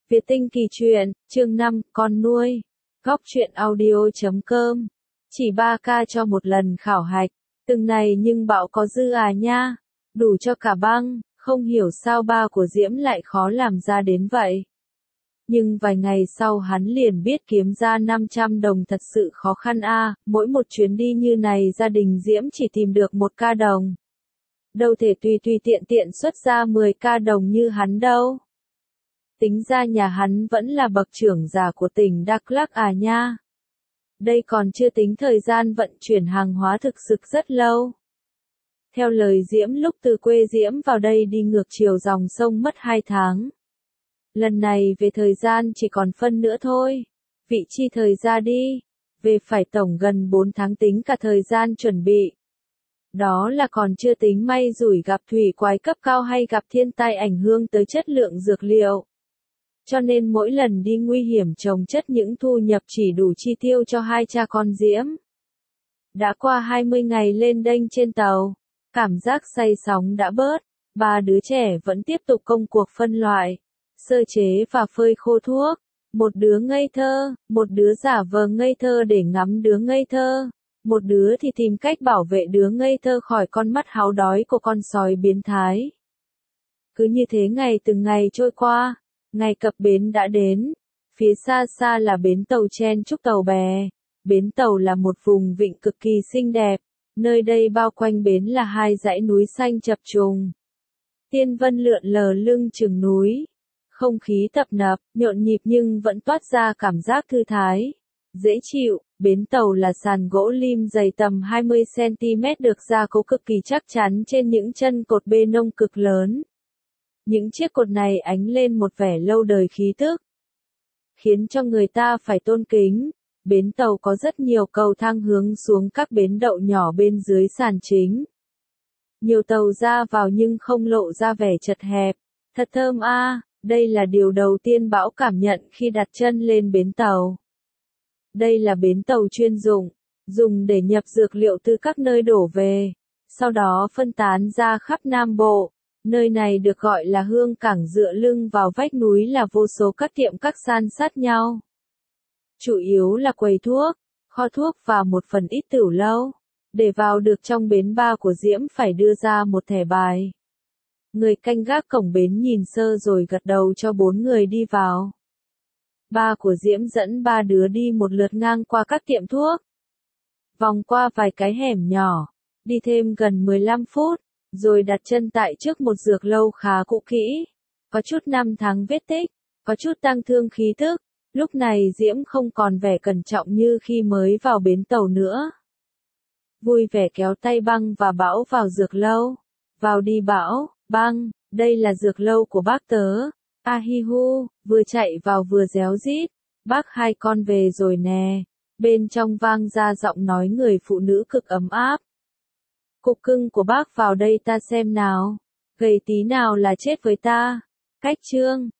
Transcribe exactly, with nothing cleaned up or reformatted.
Việt Tinh Kỳ Truyện, chương năm, con nuôi. Góc truyện audio chấm com. Chỉ ba ca cho một lần khảo hạch. Từng này nhưng bạo có dư à nha. Đủ cho cả băng, không hiểu sao ba của Diễm lại khó làm ra đến vậy. Nhưng vài ngày sau hắn liền biết kiếm ra năm trăm đồng thật sự khó khăn a, mỗi một chuyến đi như này gia đình Diễm chỉ tìm được một ca đồng. Đâu thể tùy tùy tiện tiện xuất ra mười ca đồng như hắn đâu. Tính ra nhà hắn vẫn là bậc trưởng giả của tỉnh Đắk Lắk à nha. Đây còn chưa tính thời gian vận chuyển hàng hóa thực sự rất lâu. Theo lời Diễm lúc từ quê Diễm vào đây đi ngược chiều dòng sông mất hai tháng. Lần này về thời gian chỉ còn phân nữa thôi. Vị chi thời ra đi. Về phải tổng gần bốn tháng tính cả thời gian chuẩn bị. Đó là còn chưa tính may rủi gặp thủy quái cấp cao hay gặp thiên tai ảnh hưởng tới chất lượng dược liệu. Cho nên mỗi lần đi nguy hiểm trồng chất những thu nhập chỉ đủ chi tiêu cho hai cha con Diễm. Đã qua hai mươi ngày lên đênh trên tàu, cảm giác say sóng đã bớt, ba đứa trẻ vẫn tiếp tục công cuộc phân loại, sơ chế và phơi khô thuốc. Một đứa ngây thơ, một đứa giả vờ ngây thơ để ngắm đứa ngây thơ, một đứa thì tìm cách bảo vệ đứa ngây thơ khỏi con mắt háo đói của con sói biến thái. Cứ như thế ngày từng ngày trôi qua. Ngày cập bến đã đến, phía xa xa là bến tàu chen chúc tàu bè, bến tàu là một vùng vịnh cực kỳ xinh đẹp, nơi đây bao quanh bến là hai dãy núi xanh chập trùng. Tiên vân lượn lờ lưng chừng núi, không khí tấp nập, nhộn nhịp nhưng vẫn toát ra cảm giác thư thái, dễ chịu. Bến tàu là sàn gỗ lim dày tầm hai mươi xăng ti mét được gia cố cực kỳ chắc chắn trên những chân cột bê nông cực lớn. Những chiếc cột này ánh lên một vẻ lâu đời khí tức, khiến cho người ta phải tôn kính. Bến tàu có rất nhiều cầu thang hướng xuống các bến đậu nhỏ bên dưới sàn chính. Nhiều tàu ra vào nhưng không lộ ra vẻ chật hẹp. Thật thơm a, à, đây là điều đầu tiên Bão cảm nhận khi đặt chân lên bến tàu. Đây là bến tàu chuyên dụng, dùng để nhập dược liệu từ các nơi đổ về, sau đó phân tán ra khắp Nam Bộ. Nơi này được gọi là hương cảng, dựa lưng vào vách núi là vô số các tiệm các san sát nhau. Chủ yếu là quầy thuốc, kho thuốc và một phần ít tửu lâu. Để vào được trong bến ba của Diễm phải đưa ra một thẻ bài. Người canh gác cổng bến nhìn sơ rồi gật đầu cho bốn người đi vào. Ba của Diễm dẫn ba đứa đi một lượt ngang qua các tiệm thuốc. Vòng qua vài cái hẻm nhỏ, đi thêm gần mười lăm phút. Rồi đặt chân tại trước một dược lâu khá cũ kỹ, có chút năm tháng vết tích, có chút tang thương khí tức. Lúc này Diễm không còn vẻ cẩn trọng như khi mới vào bến tàu nữa. Vui vẻ kéo tay Băng và Bão vào dược lâu. Vào đi Bão, Băng, đây là dược lâu của bác tớ. A hi hu, vừa chạy vào vừa réo rít. Bác hai con về rồi nè. Bên trong vang ra giọng nói người phụ nữ cực ấm áp. Cục cưng của bác vào đây ta xem nào. Gầy tí nào là chết với ta. Cách trương,